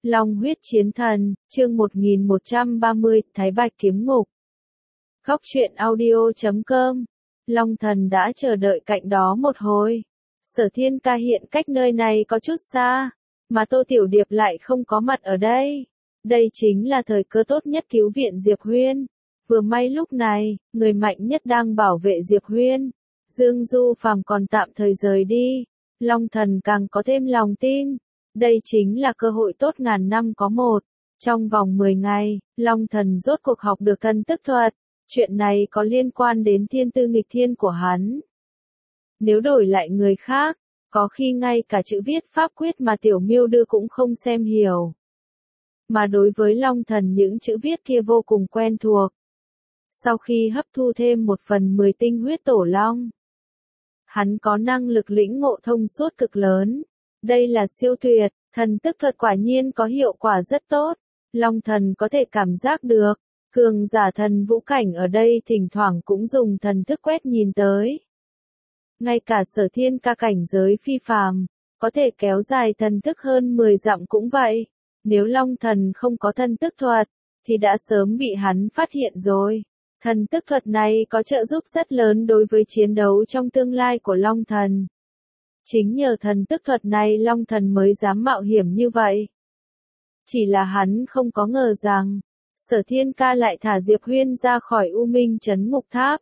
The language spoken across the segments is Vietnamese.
Long huyết chiến thần, chương 1130, Thái Bạch kiếm ngục. Góc truyện audio.com. Long thần đã chờ đợi cạnh đó một hồi. Sở Thiên Ca hiện cách nơi này có chút xa, mà Tô Tiểu Điệp lại không có mặt ở đây. Đây chính là thời cơ tốt nhất cứu viện Diệp Huyên. Vừa may lúc này, người mạnh nhất đang bảo vệ Diệp Huyên. Dương Du Phàm còn tạm thời rời đi. Long thần càng có thêm lòng tin. Đây chính là cơ hội tốt ngàn năm có một. Trong vòng 10 ngày, Long thần rốt cuộc học được thần tức thuật. Chuyện này có liên quan đến thiên tư nghịch thiên của hắn. Nếu đổi lại người khác, có khi ngay cả chữ viết pháp quyết mà Tiểu Miêu đưa cũng không xem hiểu. Mà đối với Long thần những chữ viết kia vô cùng quen thuộc. Sau khi hấp thu thêm 1/10 tinh huyết tổ long, hắn có năng lực lĩnh ngộ thông suốt cực lớn. Đây là siêu tuyệt, thần tức thuật quả nhiên có hiệu quả rất tốt. Long thần có thể cảm giác được, cường giả thần vũ cảnh ở đây thỉnh thoảng cũng dùng thần thức quét nhìn tới. Ngay cả Sở Thiên Ca cảnh giới phi phàm, có thể kéo dài thần thức hơn 10 dặm cũng vậy. Nếu Long thần không có thần tức thuật, thì đã sớm bị hắn phát hiện rồi. Thần tức thuật này có trợ giúp rất lớn đối với chiến đấu trong tương lai của Long thần. Chính nhờ thần tức thuật này Long thần mới dám mạo hiểm như vậy. Chỉ là hắn không có ngờ rằng, Sở Thiên Ca lại thả Diệp Huyên ra khỏi U Minh Trấn Ngục Tháp.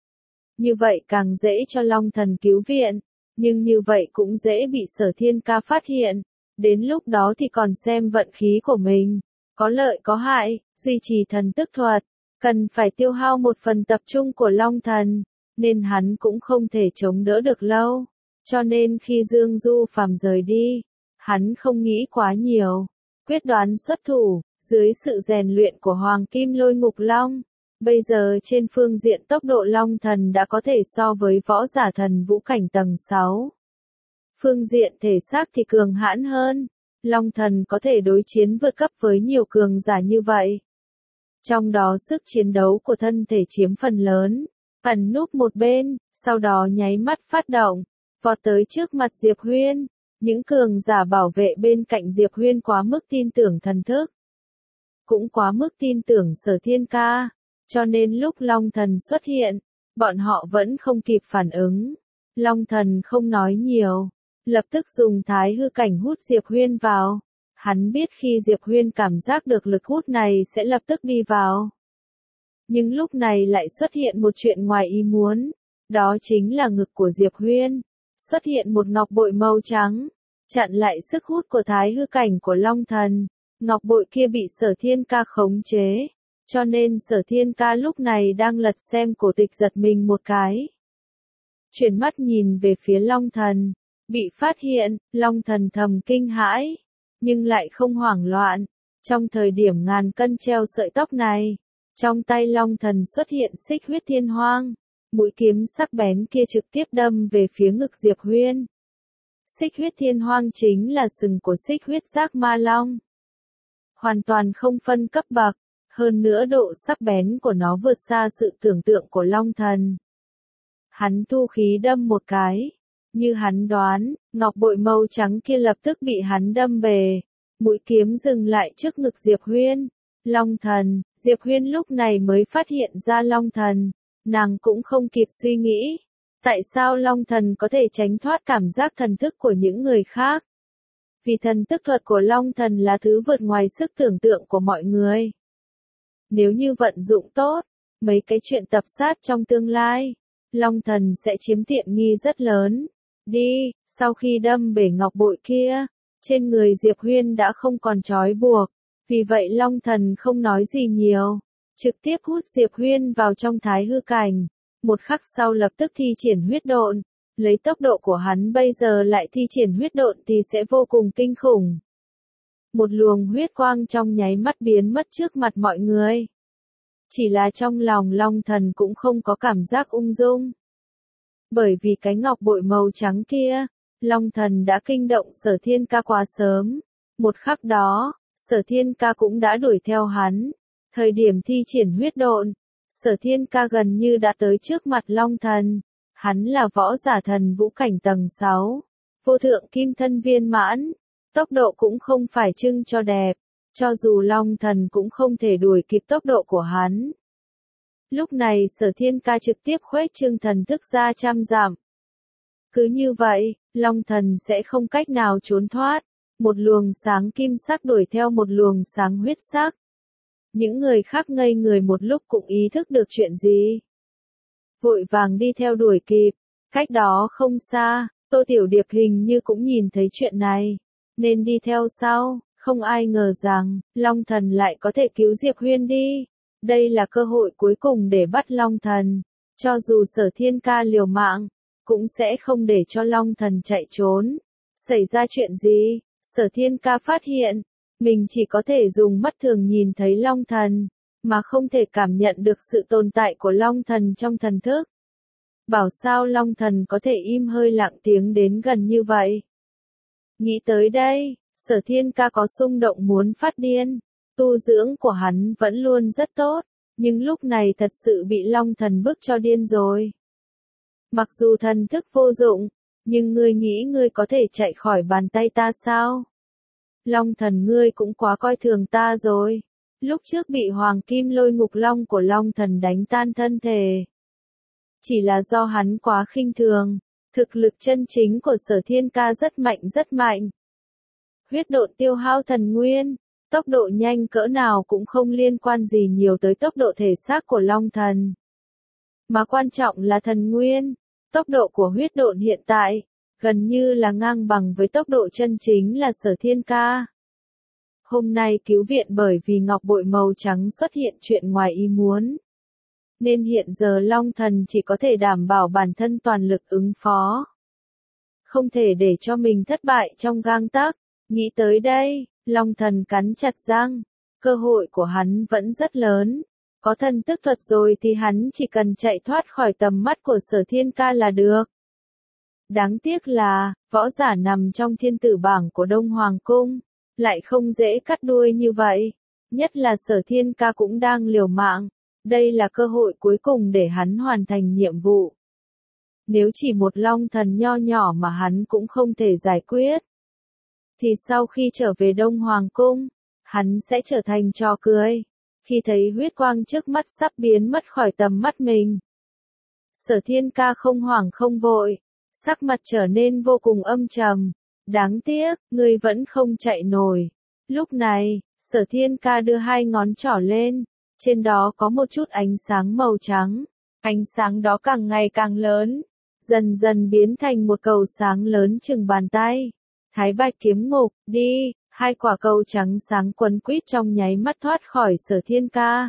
Như vậy càng dễ cho Long thần cứu viện, nhưng như vậy cũng dễ bị Sở Thiên Ca phát hiện. Đến lúc đó thì còn xem vận khí của mình, có lợi có hại. Duy trì thần tức thuật, cần phải tiêu hao một phần tập trung của Long thần, nên hắn cũng không thể chống đỡ được lâu. Cho nên khi Dương Du Phàm rời đi, hắn không nghĩ quá nhiều, quyết đoán xuất thủ. Dưới sự rèn luyện của Hoàng Kim Lôi Ngục Long, bây giờ trên phương diện tốc độ Long thần đã có thể so với võ giả thần vũ cảnh tầng 6. Phương diện thể xác thì cường hãn hơn, Long thần có thể đối chiến vượt cấp với nhiều cường giả như vậy. Trong đó sức chiến đấu của thân thể chiếm phần lớn, ẩn núp một bên, sau đó nháy mắt phát động, vọt tới trước mặt Diệp Huyên. Những cường giả bảo vệ bên cạnh Diệp Huyên quá mức tin tưởng thần thức, cũng quá mức tin tưởng Sở Thiên Ca, cho nên lúc Long thần xuất hiện, bọn họ vẫn không kịp phản ứng. Long thần không nói nhiều, lập tức dùng thái hư cảnh hút Diệp Huyên vào. Hắn biết khi Diệp Huyên cảm giác được lực hút này sẽ lập tức đi vào. Nhưng lúc này lại xuất hiện một chuyện ngoài ý muốn, đó chính là ngực của Diệp Huyên xuất hiện một ngọc bội màu trắng, chặn lại sức hút của thái hư cảnh của Long thần. Ngọc bội kia bị Sở Thiên Ca khống chế, cho nên Sở Thiên Ca lúc này đang lật xem cổ tịch giật mình một cái. Chuyển mắt nhìn về phía Long thần, bị phát hiện, Long thần thầm kinh hãi, nhưng lại không hoảng loạn. Trong thời điểm ngàn cân treo sợi tóc này, trong tay Long thần xuất hiện xích huyết thiên hoang, mũi kiếm sắc bén kia trực tiếp đâm về phía ngực Diệp Huyên. Xích huyết thiên hoang chính là sừng của xích huyết giác ma long. Hoàn toàn không phân cấp bậc, hơn nữa độ sắc bén của nó vượt xa sự tưởng tượng của Long thần. Hắn thu khí đâm một cái, như hắn đoán, ngọc bội màu trắng kia lập tức bị hắn đâm bề, mũi kiếm dừng lại trước ngực Diệp Huyên. Long thần, Diệp Huyên lúc này mới phát hiện ra Long thần, nàng cũng không kịp suy nghĩ, tại sao Long thần có thể tránh thoát cảm giác thần thức của những người khác. Vì thần tức thuật của Long thần là thứ vượt ngoài sức tưởng tượng của mọi người. Nếu như vận dụng tốt, mấy cái chuyện tập sát trong tương lai, Long thần sẽ chiếm tiện nghi rất lớn. Đi, sau khi đâm bể ngọc bội kia, trên người Diệp Huyên đã không còn trói buộc, vì vậy Long thần không nói gì nhiều, trực tiếp hút Diệp Huyên vào trong thái hư cảnh. Một khắc sau lập tức thi triển huyết độn. Lấy tốc độ của hắn bây giờ lại thi triển huyết độn thì sẽ vô cùng kinh khủng. Một luồng huyết quang trong nháy mắt biến mất trước mặt mọi người. Chỉ là trong lòng Long thần cũng không có cảm giác ung dung. Bởi vì cái ngọc bội màu trắng kia, Long thần đã kinh động Sở Thiên Ca quá sớm. Một khắc đó, Sở Thiên Ca cũng đã đuổi theo hắn. Thời điểm thi triển huyết độn, Sở Thiên Ca gần như đã tới trước mặt Long thần. Hắn là võ giả thần vũ cảnh tầng 6, vô thượng kim thân viên mãn, Tốc độ cũng không phải trưng cho đẹp, cho dù Long Thần cũng không thể đuổi kịp tốc độ của hắn. Lúc này Sở Thiên Ca trực tiếp khuếch trương thần thức ra trăm dặm. Cứ như vậy, Long Thần sẽ không cách nào trốn thoát. Một luồng sáng kim sắc đuổi theo một luồng sáng huyết sắc. Những người khác ngây người một lúc cũng ý thức được chuyện gì. Vội vàng đi theo đuổi kịp. Cách đó không xa, Tô Tiểu Điệp hình như cũng nhìn thấy chuyện này. Nên đi theo sau, không ai ngờ rằng, Long Thần lại có thể cứu Diệp Huyên đi. Đây là cơ hội cuối cùng để bắt Long Thần. Cho dù Sở Thiên Ca liều mạng, cũng sẽ không để cho Long Thần chạy trốn. Xảy ra chuyện gì? Sở Thiên Ca phát hiện, mình chỉ có thể dùng mắt thường nhìn thấy Long Thần, mà không thể cảm nhận được sự tồn tại của Long Thần trong thần thức. Bảo sao Long Thần có thể im hơi lặng tiếng đến gần như vậy? Nghĩ tới đây, Sở Thiên Ca có xung động muốn phát điên. Tu dưỡng của hắn vẫn luôn rất tốt, nhưng lúc này thật sự bị Long Thần bức cho điên rồi. Mặc dù thần thức vô dụng, nhưng ngươi nghĩ ngươi có thể chạy khỏi bàn tay ta sao? Long Thần ngươi cũng quá coi thường ta rồi. Lúc trước bị Hoàng Kim Lôi Ngục Long của Long Thần đánh tan thân thể. Chỉ là do hắn quá khinh thường, thực lực chân chính của Sở Thiên Ca rất mạnh rất mạnh. Huyết độn tiêu hao thần nguyên, tốc độ nhanh cỡ nào cũng không liên quan gì nhiều tới tốc độ thể xác của Long Thần. Mà quan trọng là thần nguyên, tốc độ của huyết độn hiện tại, gần như là ngang bằng với tốc độ chân chính là Sở Thiên Ca. Hôm nay cứu viện bởi vì ngọc bội màu trắng xuất hiện chuyện ngoài ý muốn. Nên hiện giờ Long Thần chỉ có thể đảm bảo bản thân toàn lực ứng phó. Không thể để cho mình thất bại trong gang tấc. Nghĩ tới đây, Long Thần cắn chặt răng. Cơ hội của hắn vẫn rất lớn. Có thần tức thuật rồi thì hắn chỉ cần chạy thoát khỏi tầm mắt của Sở Thiên Ca là được. Đáng tiếc là, võ giả nằm trong thiên tử bảng của Đông Hoàng Cung, lại không dễ cắt đuôi như vậy. Nhất là Sở Thiên Ca cũng đang liều mạng. Đây là cơ hội cuối cùng để hắn hoàn thành nhiệm vụ. Nếu chỉ một Long Thần nho nhỏ mà hắn cũng không thể giải quyết, thì sau khi trở về Đông Hoàng Cung, hắn sẽ trở thành trò cười. Khi thấy huyết quang trước mắt sắp biến mất khỏi tầm mắt mình, Sở Thiên Ca không hoảng không vội, sắc mặt trở nên vô cùng âm trầm. Đáng tiếc, ngươi vẫn không chạy nổi. Lúc này, Sở Thiên Ca đưa hai ngón trỏ lên, trên đó có một chút ánh sáng màu trắng. Ánh sáng đó càng ngày càng lớn, dần dần biến thành một cầu sáng lớn chừng bàn tay. Thái Bạch kiếm ngục, đi, hai quả cầu trắng sáng quấn quýt trong nháy mắt thoát khỏi Sở Thiên Ca.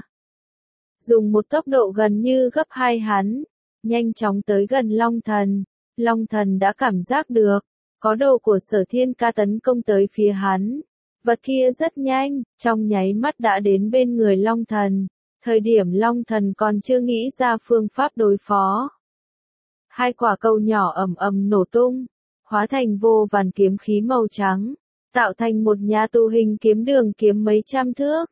Dùng một tốc độ gần như gấp hai hắn, nhanh chóng tới gần Long Thần. Long Thần đã cảm giác được, có đồ của Sở Thiên Ca tấn công tới phía hắn. Vật kia rất nhanh, trong nháy mắt đã đến bên người Long Thần. Thời điểm Long Thần còn chưa nghĩ ra phương pháp đối phó. Hai quả cầu nhỏ ầm ầm nổ tung, hóa thành vô vàn kiếm khí màu trắng, tạo thành một nhà tù hình kiếm đường kiếm mấy trăm thước.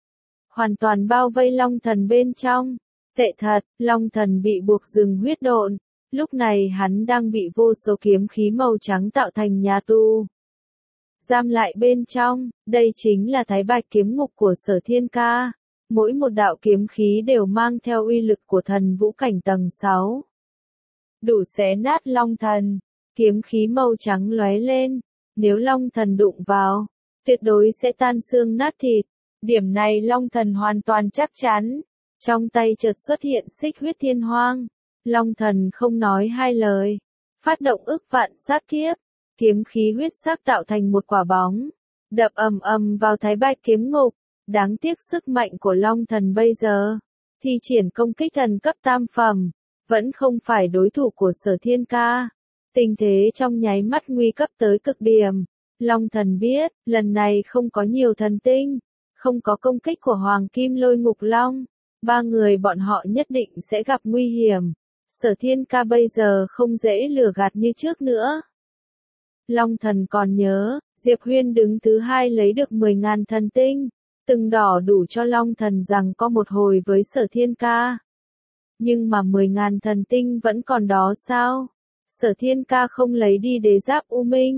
Hoàn toàn bao vây Long Thần bên trong. Tệ thật, Long Thần bị buộc dừng huyết độn. Lúc này hắn đang bị vô số kiếm khí màu trắng tạo thành nhà tù giam lại bên trong. Đây chính là Thái Bạch kiếm ngục của Sở Thiên Ca. Mỗi một đạo kiếm khí đều mang theo uy lực của thần vũ cảnh tầng 6. Đủ xé nát Long Thần. Kiếm khí màu trắng lóe lên. Nếu Long Thần đụng vào, tuyệt đối sẽ tan xương nát thịt. Điểm này Long Thần hoàn toàn chắc chắn. Trong tay chợt xuất hiện xích huyết thiên hoang. Long Thần không nói hai lời. Phát động ức vạn sát kiếp. Kiếm khí huyết sắc tạo thành một quả bóng. Đập ầm ầm vào Thái Bạch kiếm ngục. Đáng tiếc sức mạnh của Long Thần bây giờ. Thi triển công kích thần cấp tam phẩm. Vẫn không phải đối thủ của Sở Thiên Ca. Tình thế trong nháy mắt nguy cấp tới cực điểm. Long Thần biết, lần này không có nhiều thần tinh. Không có công kích của Hoàng Kim Lôi Ngục Long. Ba người bọn họ nhất định sẽ gặp nguy hiểm. Sở Thiên Ca bây giờ không dễ lừa gạt như trước nữa. Long Thần còn nhớ, Diệp Huyên đứng thứ hai lấy được 10.000 thần tinh. Từng đỏ đủ cho Long Thần rằng có một hồi với Sở Thiên Ca. Nhưng mà 10.000 thần tinh vẫn còn đó sao? Sở Thiên Ca không lấy đi đế giáp U Minh.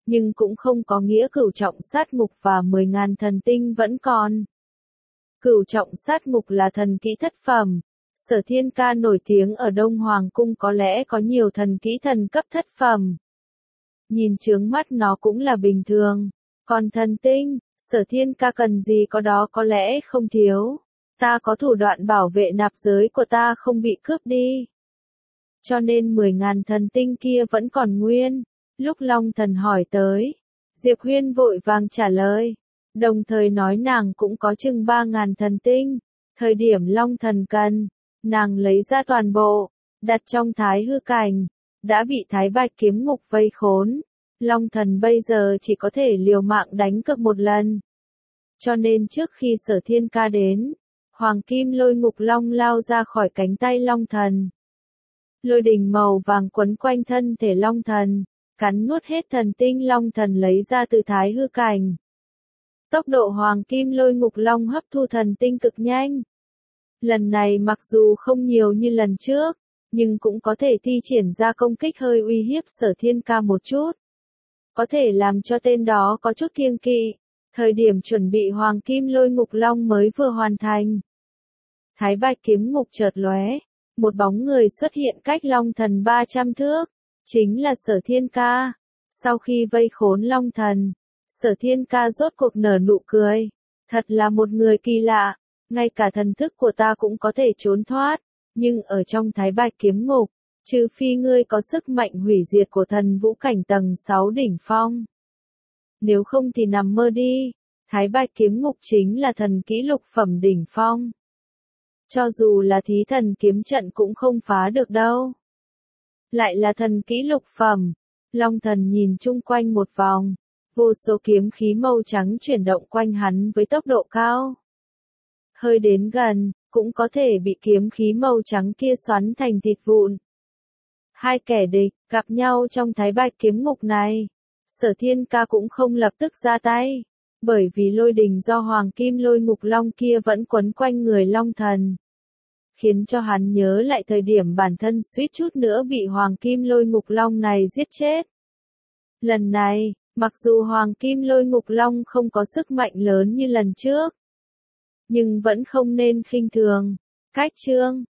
nhưng cũng không có nghĩa cửu trọng sát ngục và 10.000 thần tinh vẫn còn. Cửu trọng sát ngục là thần kỹ thất phẩm. Sở Thiên Ca nổi tiếng ở Đông Hoàng Cung có lẽ có nhiều thần kỹ thần cấp thất phẩm. Nhìn chướng mắt nó cũng là bình thường. Còn thần tinh, Sở Thiên Ca cần gì có đó có lẽ không thiếu. Ta có thủ đoạn bảo vệ nạp giới của ta không bị cướp đi. Cho nên 10.000 thần tinh kia vẫn còn nguyên. Lúc Long Thần hỏi tới, Diệp Huyên vội vàng trả lời. Đồng thời nói nàng cũng có chừng 3.000 thần tinh. Thời điểm Long Thần cần, nàng lấy ra toàn bộ, đặt trong thái hư cảnh. Đã bị Thái Bạch kiếm ngục vây khốn. Long Thần bây giờ chỉ có thể liều mạng đánh cược một lần. Cho nên trước khi Sở Thiên Ca đến, Hoàng Kim Lôi Ngục Long lao ra khỏi cánh tay Long Thần. Lôi đình màu vàng quấn quanh thân thể Long Thần, cắn nuốt hết thần tinh Long Thần lấy ra từ thái hư cảnh. Tốc độ Hoàng Kim Lôi Ngục Long hấp thu thần tinh cực nhanh. Lần này mặc dù không nhiều như lần trước, nhưng cũng có thể thi triển ra công kích hơi uy hiếp Sở Thiên Ca một chút. Có thể làm cho tên đó có chút kiêng kỵ. Thời điểm chuẩn bị Hoàng Kim Lôi Ngục Long mới vừa hoàn thành. Thái Bạch kiếm ngục chợt lóe, một bóng người xuất hiện cách Long Thần 300 thước, chính là Sở Thiên Ca. Sau khi vây khốn Long Thần, Sở Thiên Ca rốt cuộc nở nụ cười. Thật là một người kỳ lạ, ngay cả thần thức của ta cũng có thể trốn thoát, nhưng ở trong Thái Bạch kiếm ngục, trừ phi ngươi có sức mạnh hủy diệt của thần vũ cảnh tầng 6 đỉnh phong. Nếu không thì nằm mơ đi, Thái Bạch kiếm ngục chính là thần kỹ lục phẩm đỉnh phong. Cho dù là thí thần kiếm trận cũng không phá được đâu. Lại là thần kỹ lục phẩm. Long Thần nhìn chung quanh một vòng, vô số kiếm khí màu trắng chuyển động quanh hắn với tốc độ cao. Hơi đến gần, cũng có thể bị kiếm khí màu trắng kia xoắn thành thịt vụn. Hai kẻ địch gặp nhau trong Thái Bạch kiếm ngục này. Sở Thiên Ca cũng không lập tức ra tay, bởi vì lôi đình do Hoàng Kim Lôi Ngục Long kia vẫn quấn quanh người Long Thần, khiến cho hắn nhớ lại thời điểm bản thân suýt chút nữa bị Hoàng Kim Lôi Ngục Long này giết chết. Lần này, mặc dù Hoàng Kim Lôi Ngục Long không có sức mạnh lớn như lần trước, nhưng vẫn không nên khinh thường. Cách chương